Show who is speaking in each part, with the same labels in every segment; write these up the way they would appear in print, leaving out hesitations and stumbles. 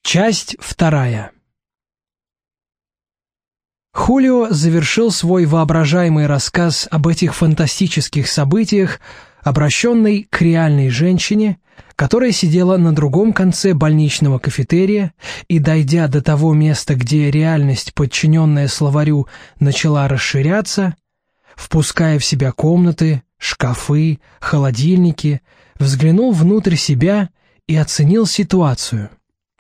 Speaker 1: Часть вторая. Хулио завершил свой воображаемый рассказ об этих фантастических событиях, обращенный к реальной женщине, которая сидела на другом конце больничного кафетерия и, дойдя до того места, где реальность, подчиненная словарю, начала расширяться, впуская в себя комнаты, шкафы, холодильники, взглянул внутрь себя и оценил ситуацию.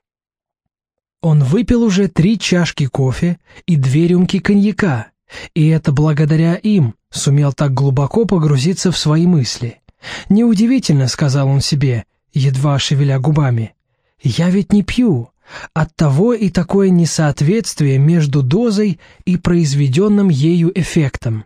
Speaker 1: Он выпил уже 3 чашки кофе и 2 рюмки коньяка, и это благодаря им сумел так глубоко погрузиться в свои мысли. «Неудивительно», — сказал он себе, едва шевеля губами, — «я ведь не пью». Оттого и такое несоответствие между дозой и произведенным ею эффектом.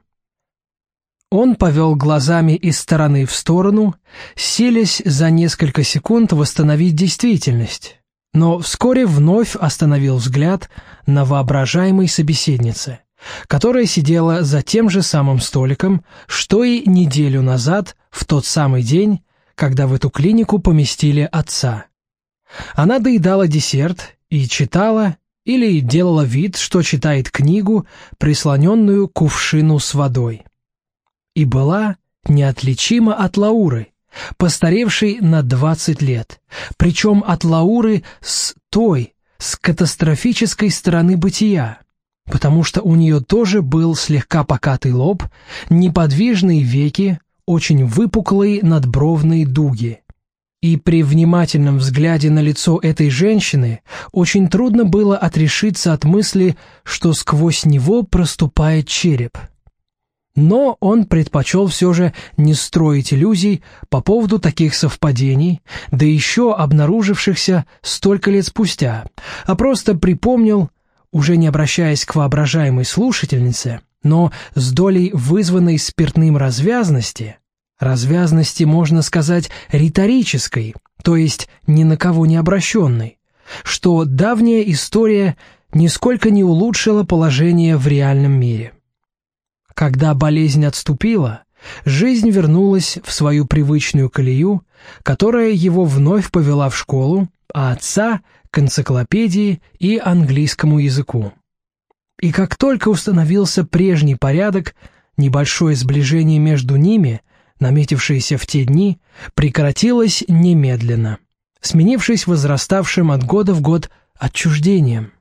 Speaker 1: Он повел глазами из стороны в сторону, силясь за несколько секунд восстановить действительность, но вскоре вновь остановил взгляд на воображаемой собеседнице, которая сидела за тем же самым столиком, что и неделю назад, в тот самый день, когда в эту клинику поместили отца. Она доедала десерт и читала или делала вид, что читает книгу, прислоненную к кувшину с водой. И была неотличима от Лауры, постаревшей на 20 лет, причем от Лауры с катастрофической стороны бытия, потому что у нее тоже был слегка покатый лоб, неподвижные веки, очень выпуклые надбровные дуги. И при внимательном взгляде на лицо этой женщины очень трудно было отрешиться от мысли, что сквозь него проступает череп. Но он предпочел все же не строить иллюзий по поводу таких совпадений, да еще обнаружившихся столько лет спустя, а просто припомнил, уже не обращаясь к воображаемой слушательнице, но с долей вызванной спиртным развязности, можно сказать, риторической, то есть ни на кого не обращенной, что давняя история нисколько не улучшила положение в реальном мире. Когда болезнь отступила, жизнь вернулась в свою привычную колею, которая его вновь повела в школу, а отца — к энциклопедии и английскому языку. И как только установился прежний порядок, небольшое сближение между ними, наметившееся в те дни, прекратилось немедленно, сменившись возраставшим от года в год отчуждением.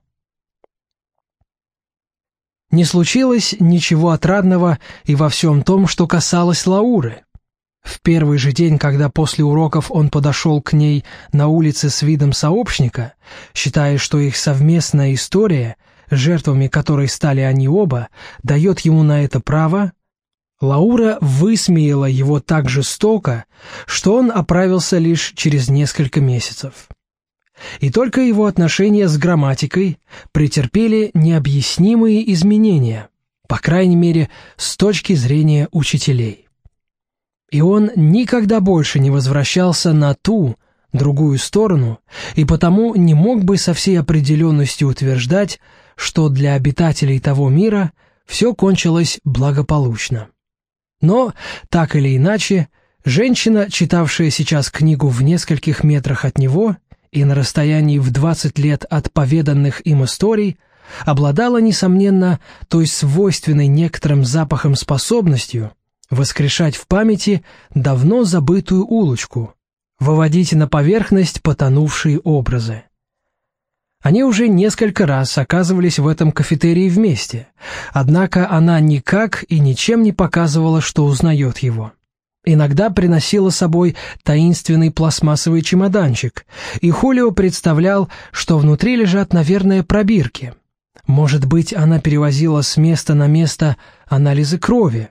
Speaker 1: Не случилось ничего отрадного и во всем том, что касалось Лауры. В первый же день, когда после уроков он подошел к ней на улице с видом сообщника, считая, что их совместная история, жертвами которой стали они оба, дает ему на это право, Лаура высмеяла его так жестоко, что он оправился лишь через несколько месяцев. И только его отношения с грамматикой претерпели необъяснимые изменения, по крайней мере, с точки зрения учителей. И он никогда больше не возвращался на ту, другую сторону, и потому не мог бы со всей определенностью утверждать, что для обитателей того мира все кончилось благополучно. Но, так или иначе, женщина, читавшая сейчас книгу в нескольких метрах от него и на расстоянии в 20 лет от поведанных им историй, обладала, несомненно, той свойственной некоторым запахам способностью воскрешать в памяти давно забытую улочку, выводить на поверхность потонувшие образы. Они уже несколько раз оказывались в этом кафетерии вместе, однако она никак и ничем не показывала, что узнает его. Иногда приносила с собой таинственный пластмассовый чемоданчик, и Хулио представлял, что внутри лежат, наверное, пробирки. Может быть, она перевозила с места на место анализы крови.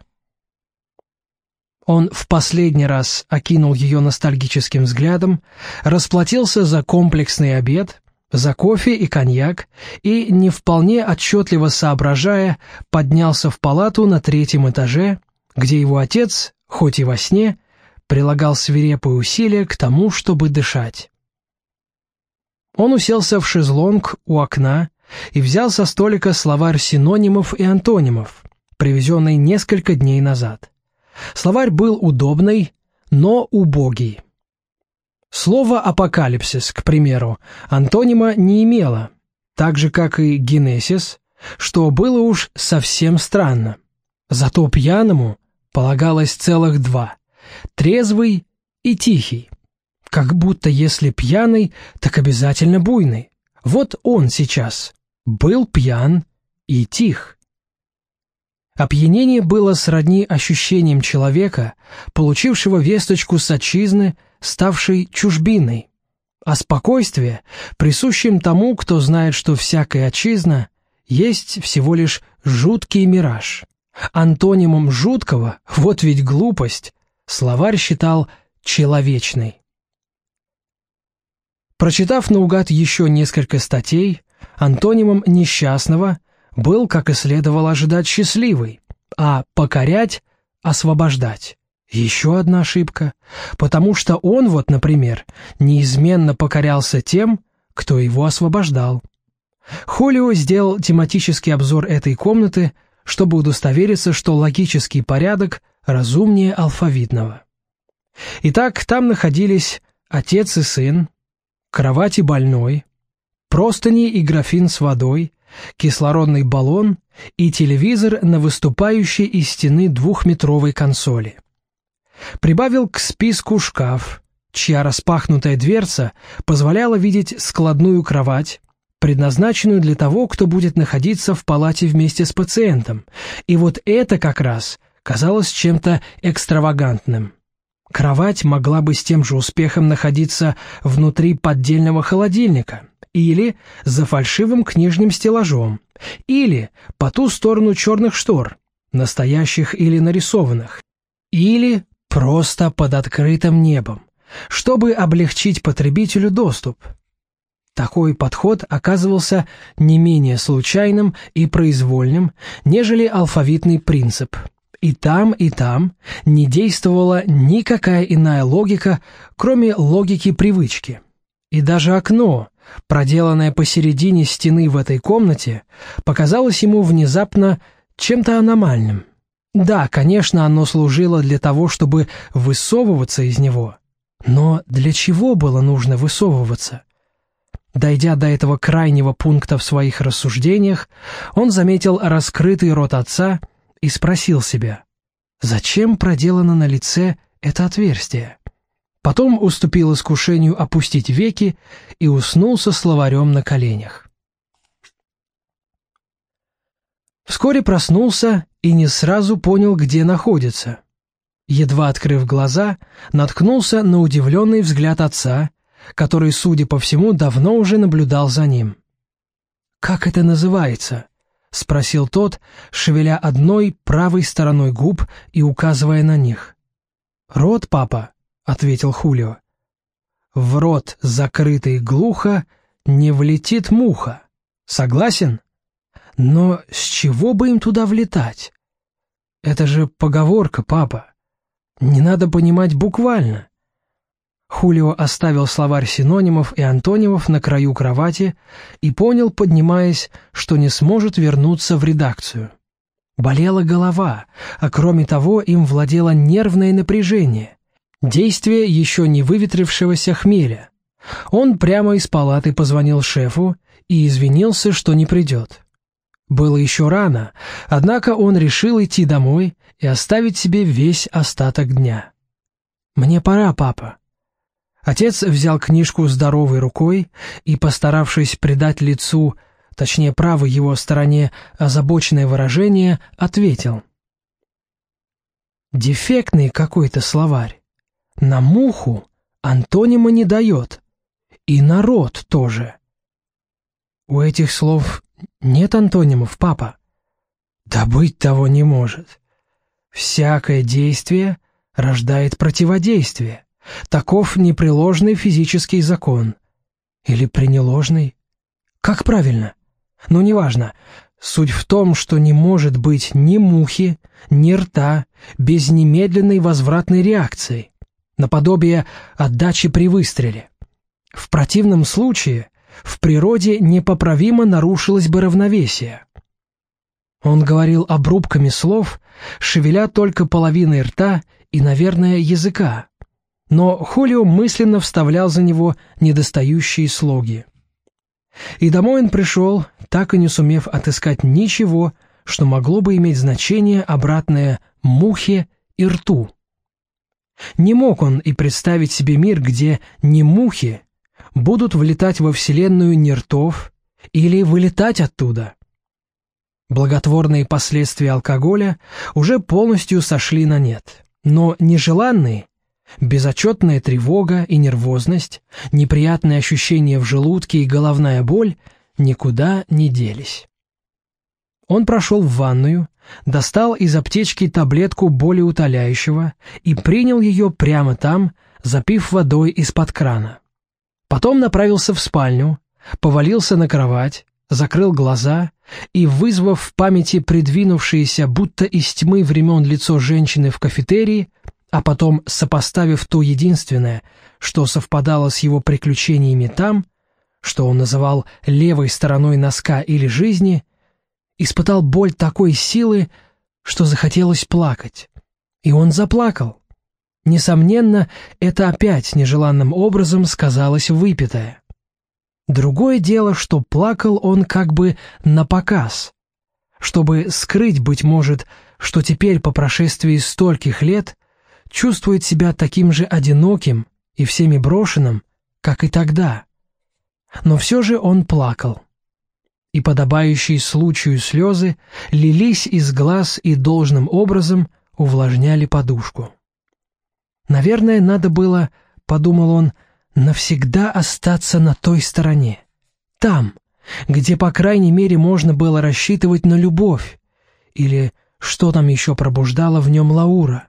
Speaker 1: Он в последний раз окинул ее ностальгическим взглядом, расплатился за комплексный обед, за кофе и коньяк, и, не вполне отчетливо соображая, поднялся в палату на 3-м этаже, где его отец, хоть и во сне, прилагал свирепые усилия к тому, чтобы дышать. Он уселся в шезлонг у окна и взял со столика словарь синонимов и антонимов, привезенный несколько дней назад. Словарь был удобный, но убогий. Слово «апокалипсис», к примеру, антонима не имело, так же, как и «генесис», что было уж совсем странно. Зато пьяному полагалось целых два — трезвый и тихий. Как будто если пьяный, так обязательно буйный. Вот он сейчас был пьян и тих. Опьянение было сродни ощущениям человека, получившего весточку с отчизны, ставшей чужбиной, а спокойствие присущим тому, кто знает, что всякая отчизна есть всего лишь жуткий мираж. Антонимом жуткого, вот ведь глупость, словарь считал человечной. Прочитав наугад еще несколько статей, антонимом несчастного был, как и следовало ожидать, счастливый, а покорять — освобождать. Еще одна ошибка, потому что он вот, например, неизменно покорялся тем, кто его освобождал. Хулио сделал тематический обзор этой комнаты, чтобы удостовериться, что логический порядок разумнее алфавитного. Итак, там находились отец и сын, кровать и больной, простыни и графин с водой, кислородный баллон и телевизор на выступающей из стены 2-метровой консоли. Прибавил к списку шкаф, чья распахнутая дверца позволяла видеть складную кровать, предназначенную для того, кто будет находиться в палате вместе с пациентом, и вот это как раз казалось чем-то экстравагантным. Кровать могла бы с тем же успехом находиться внутри поддельного холодильника, или за фальшивым книжным стеллажом, или по ту сторону черных штор, настоящих или нарисованных, или просто под открытым небом, чтобы облегчить потребителю доступ. Такой подход оказывался не менее случайным и произвольным, нежели алфавитный принцип. И там не действовала никакая иная логика, кроме логики привычки. И даже окно, проделанное посередине стены в этой комнате, показалось ему внезапно чем-то аномальным. Да, конечно, оно служило для того, чтобы высовываться из него. Но для чего было нужно высовываться? Дойдя до этого крайнего пункта в своих рассуждениях, он заметил раскрытый рот отца и спросил себя, зачем проделано на лице это отверстие? Потом уступил искушению опустить веки и уснул со словарем на коленях. Вскоре проснулся и не сразу понял, где находится. Едва открыв глаза, наткнулся на удивленный взгляд отца, который, судя по всему, давно уже наблюдал за ним. «Как это называется?» — спросил тот, шевеля одной правой стороной губ и указывая на них. «Рот, папа», — ответил Хулио. «В рот, закрытый глухо, не влетит муха. Согласен? Но с чего бы им туда влетать? Это же поговорка, папа. Не надо понимать буквально». Хулио оставил словарь синонимов и антонимов на краю кровати и понял, поднимаясь, что не сможет вернуться в редакцию. Болела голова, а кроме того им владело нервное напряжение, действие еще не выветрившегося хмеля. Он прямо из палаты позвонил шефу и извинился, что не придет. Было еще рано, однако он решил идти домой и оставить себе весь остаток дня. «Мне пора, папа». Отец взял книжку здоровой рукой и, постаравшись придать лицу, точнее правой его стороне, озабоченное выражение, ответил. «Дефектный какой-то словарь. На муху антонима не дает. И на рот тоже». «У этих слов нет антонимов, папа». «Да быть того не может. Всякое действие рождает противодействие. Таков непреложный физический закон. Или пренеложный? Как правильно? Ну, неважно. Суть в том, что не может быть ни мухи, ни рта без немедленной возвратной реакции, наподобие отдачи при выстреле. В противном случае в природе непоправимо нарушилось бы равновесие. Он говорил обрубками слов, шевеля только половиной рта и, наверное, языка. но Хулио мысленно вставлял за него недостающие слоги. И домой он пришел, так и не сумев отыскать ничего, что могло бы иметь значение, обратное мухе и рту. Не мог он и представить себе мир, где не мухи будут влетать во Вселенную не ртов или вылетать оттуда. Благотворные последствия алкоголя уже полностью сошли на нет, но нежеланные, безотчетная тревога и нервозность, неприятные ощущения в желудке и головная боль никуда не делись. Он прошел в ванную, достал из аптечки таблетку болеутоляющего и принял ее прямо там, запив водой из-под крана. Потом направился в спальню, повалился на кровать, закрыл глаза и, вызвав в памяти придвинувшееся будто из тьмы времен лицо женщины в кафетерии, а потом сопоставив то единственное, что совпадало с его приключениями там, что он называл левой стороной носка или жизни, испытал боль такой силы, что захотелось плакать. И он заплакал. Несомненно, это опять нежеланным образом сказалось выпитое. Другое дело, что плакал он как бы напоказ, чтобы скрыть, быть может, что теперь по прошествии стольких лет чувствует себя таким же одиноким и всеми брошенным, как и тогда. Но все же он плакал. И подобающие случаю слезы лились из глаз и должным образом увлажняли подушку. «Наверное, надо было, — подумал он, — навсегда остаться на той стороне, там, где, по крайней мере, можно было рассчитывать на любовь, или что там еще пробуждало в нем Лаура».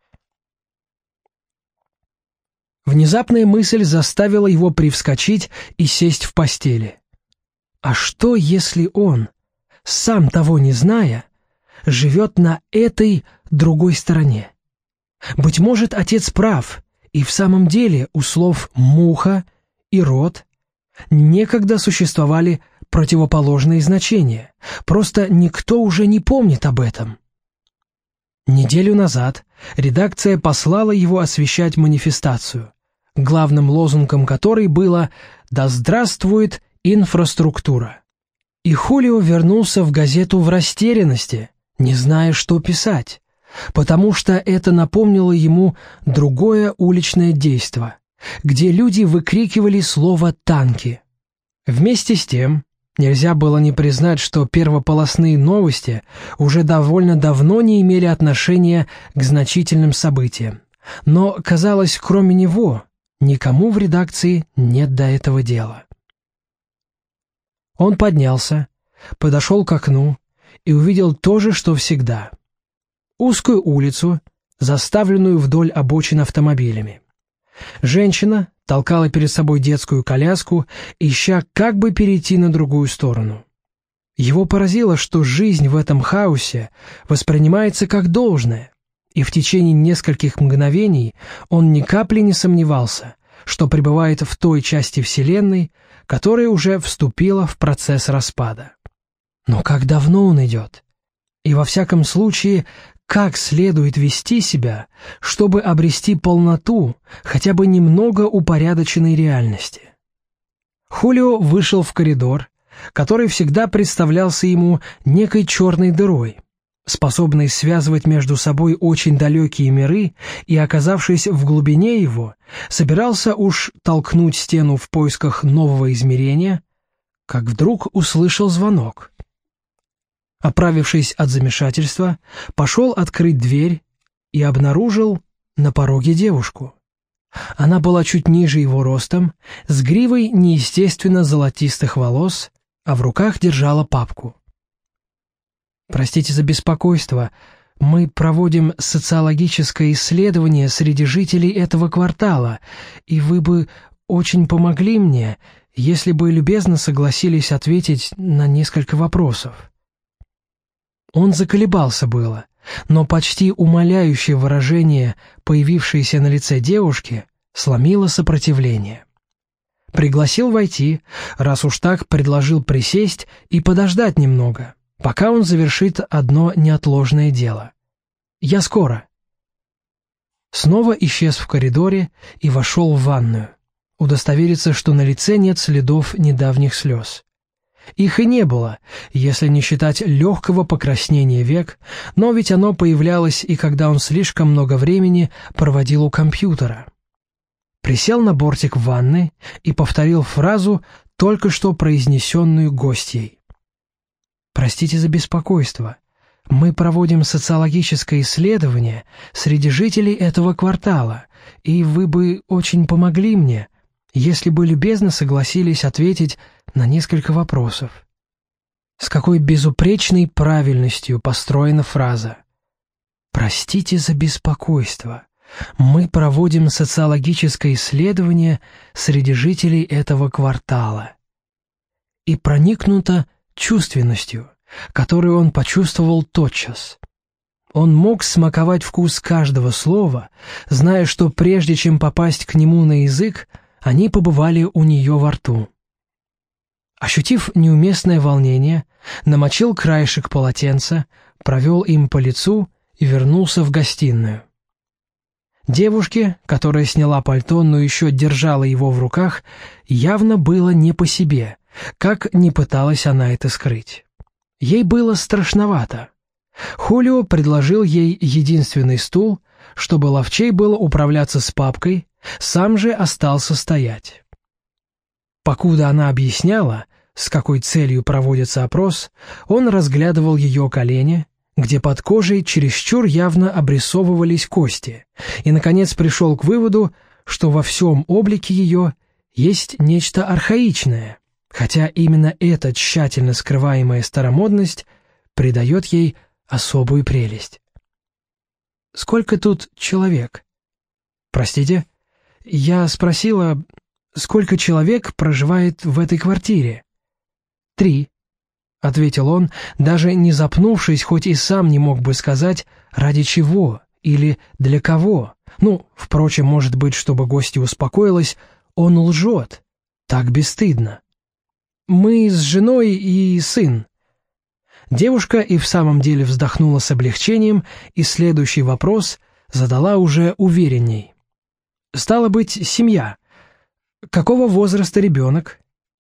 Speaker 1: Внезапная мысль заставила его привскочить и сесть в постели. А что, если он, сам того не зная, живет на этой другой стороне? Быть может, отец прав, и в самом деле у слов «муха» и «рот» некогда существовали противоположные значения, просто никто уже не помнит об этом. Неделю назад редакция послала его освещать манифестацию, главным лозунгом которой было «Да здравствует инфраструктура». И Хулио вернулся в газету в растерянности, не зная, что писать, потому что это напомнило ему другое уличное действо, где люди выкрикивали слово «танки». Вместе с тем, нельзя было не признать, что первополосные новости уже довольно давно не имели отношения к значительным событиям, но, казалось, кроме него, никому в редакции нет до этого дела. Он поднялся, подошел к окну и увидел то же, что всегда. Узкую улицу, заставленную вдоль обочин автомобилями. Женщина толкала перед собой детскую коляску, ища, как бы перейти на другую сторону. Его поразило, что жизнь в этом хаосе воспринимается как должное, и в течение нескольких мгновений он ни капли не сомневался, что пребывает в той части Вселенной, которая уже вступила в процесс распада. Но как давно он идет? И во всяком случае, как следует вести себя, чтобы обрести полноту хотя бы немного упорядоченной реальности? Хулио вышел в коридор, который всегда представлялся ему некой черной дырой, способной связывать между собой очень далекие миры, и, оказавшись в глубине его, собирался уж толкнуть стену в поисках нового измерения, как вдруг услышал звонок. Оправившись от замешательства, пошел открыть дверь и обнаружил на пороге девушку. Она была чуть ниже его ростом, с гривой неестественно золотистых волос, а в руках держала папку. «Простите за беспокойство. Мы проводим социологическое исследование среди жителей этого квартала, и вы бы очень помогли мне, если бы любезно согласились ответить на несколько вопросов». Он заколебался было, но почти умоляющее выражение, появившееся на лице девушки, сломило сопротивление. Пригласил войти, раз уж так предложил присесть и подождать немного, пока он завершит одно неотложное дело. «Я скоро». Снова исчез в коридоре и вошел в ванную. Удостовериться, что на лице нет следов недавних слез. Их и не было, если не считать легкого покраснения век, но ведь оно появлялось и когда он слишком много времени проводил у компьютера. Присел на бортик ванны и повторил фразу, только что произнесенную гостьей. «Простите за беспокойство. Мы проводим социологическое исследование среди жителей этого квартала, и вы бы очень помогли мне, если бы любезно согласились ответить на несколько вопросов». С какой безупречной правильностью построена фраза. «Простите за беспокойство. Мы проводим социологическое исследование среди жителей этого квартала». И проникнуто чувственностью, которую он почувствовал тотчас. Он мог смаковать вкус каждого слова, зная, что прежде чем попасть к нему на язык, они побывали у нее во рту. Ощутив неуместное волнение, намочил краешек полотенца, провел им по лицу и вернулся в гостиную. Девушке, которая сняла пальто, но еще держала его в руках, явно было не по себе, как ни пыталась она это скрыть. Ей было страшновато. Хулио предложил ей единственный стул, чтобы ловчей было управляться с папкой, сам же остался стоять. Покуда она объясняла, с какой целью проводится опрос, он разглядывал ее колени, где под кожей чересчур явно обрисовывались кости, и, наконец, пришел к выводу, что во всем облике ее есть нечто архаичное, хотя именно эта тщательно скрываемая старомодность придает ей особую прелесть. «Сколько тут человек?» «Простите?» «Я спросила, сколько человек проживает в этой квартире?» «3», — ответил он, даже не запнувшись, хоть и сам не мог бы сказать, ради чего или для кого. Ну, впрочем, может быть, чтобы гостья успокоилась, он лжет. Так бесстыдно. «Мы с женой и сын». Девушка и в самом деле вздохнула с облегчением, и следующий вопрос задала уже уверенней. «Стало быть, семья. Какого возраста ребенок?»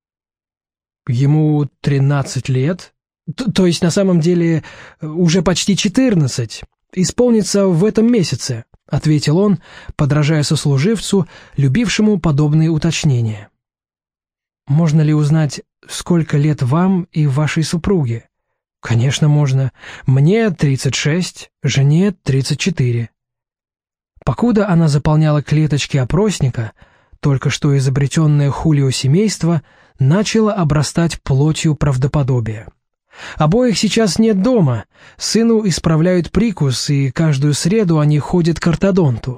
Speaker 1: «Ему 13 лет, то есть на самом деле уже почти 14, исполнится в этом месяце», — ответил он, подражая сослуживцу, любившему подобные уточнения. «Можно ли узнать, сколько лет вам и вашей супруге?» «Конечно, можно. Мне 36, жене 34». Покуда она заполняла клеточки опросника, только что изобретенное Хулио семейство начало обрастать плотью правдоподобия. Обоих сейчас нет дома, сыну исправляют прикус, и каждую среду они ходят к ортодонту.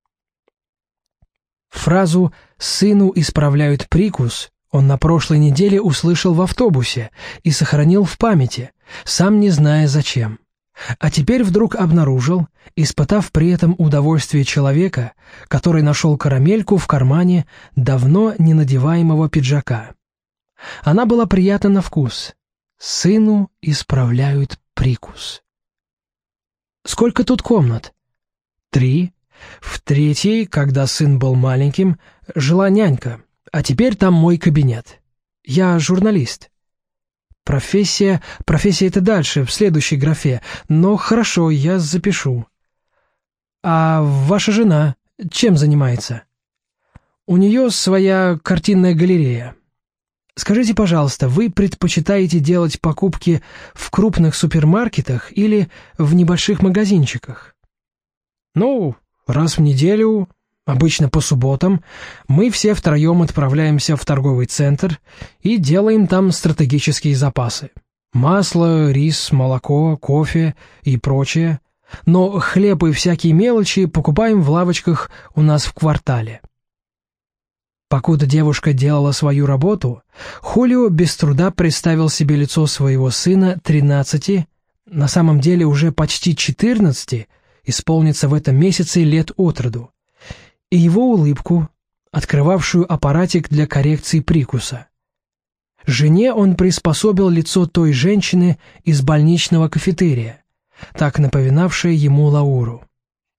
Speaker 1: Фразу «сыну исправляют прикус» он на прошлой неделе услышал в автобусе и сохранил в памяти, сам не зная зачем. А теперь вдруг обнаружил, испытав при этом удовольствие человека, который нашел карамельку в кармане давно ненадеваемого пиджака. Она была приятна на вкус. Сыну исправляют прикус. «Сколько тут комнат?» 3. В третьей, когда сын был маленьким, жила нянька, а теперь там мой кабинет. Я журналист. Профессия это дальше, в следующей графе, но хорошо, я запишу. А ваша жена чем занимается? У нее своя картинная галерея. Скажите, пожалуйста, вы предпочитаете делать покупки в крупных супермаркетах или в небольших магазинчиках? Ну, раз в неделю, обычно по субботам, мы все втроем отправляемся в торговый центр и делаем там стратегические запасы. Масло, рис, молоко, кофе и прочее. Но хлеб и всякие мелочи покупаем в лавочках у нас в квартале. Покуда девушка делала свою работу, Хулио без труда представил себе лицо своего сына 13, на самом деле уже почти 14, исполнится в этом месяце лет от роду, и его улыбку, открывавшую аппаратик для коррекции прикуса. Жене он приспособил лицо той женщины из больничного кафетерия, так напоминавшей ему Лауру.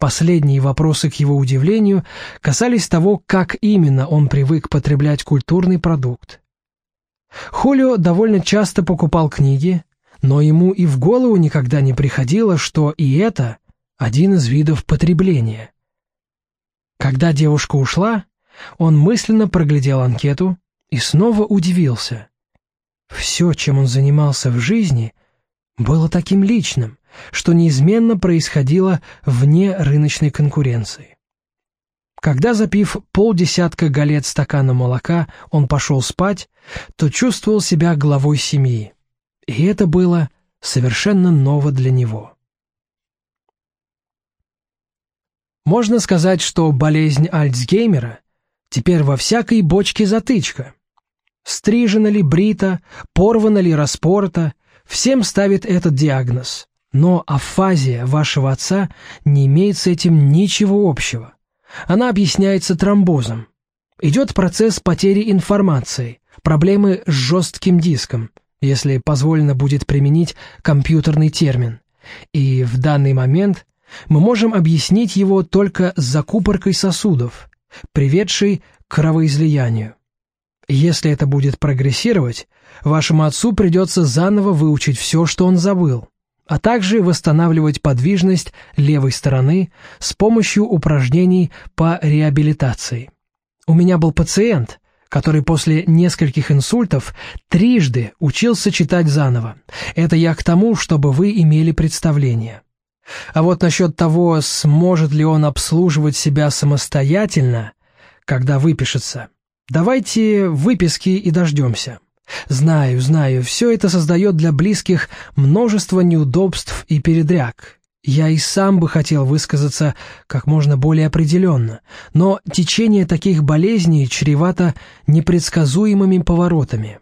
Speaker 1: Последние вопросы, к его удивлению, касались того, как именно он привык потреблять культурный продукт. Хулио довольно часто покупал книги, но ему и в голову никогда не приходило, что и это один из видов потребления. Когда девушка ушла, он мысленно проглядел анкету и снова удивился. Все, чем он занимался в жизни, было таким личным, что неизменно происходило вне рыночной конкуренции. Когда, запив 50 галет стакана молока, он пошел спать, то чувствовал себя главой семьи, и это было совершенно ново для него. Можно сказать, что болезнь Альцгеймера теперь во всякой бочке затычка. Стрижена ли, брита, порвана ли, распорота, всем ставит этот диагноз. Но афазия вашего отца не имеет с этим ничего общего. Она объясняется тромбозом. Идет процесс потери информации, проблемы с жестким диском, если позволено будет применить компьютерный термин. И в данный момент мы можем объяснить его только закупоркой сосудов, приведшей к кровоизлиянию. Если это будет прогрессировать, вашему отцу придется заново выучить все, что он забыл, а также восстанавливать подвижность левой стороны с помощью упражнений по реабилитации. У меня был пациент, который после нескольких инсультов трижды учился читать заново. Это я к тому, чтобы вы имели представление. А вот насчет того, сможет ли он обслуживать себя самостоятельно, когда выпишется, давайте выписки и дождемся. Знаю, все это создает для близких множество неудобств и передряг. Я и сам бы хотел высказаться как можно более определенно, но течение таких болезней чревато непредсказуемыми поворотами.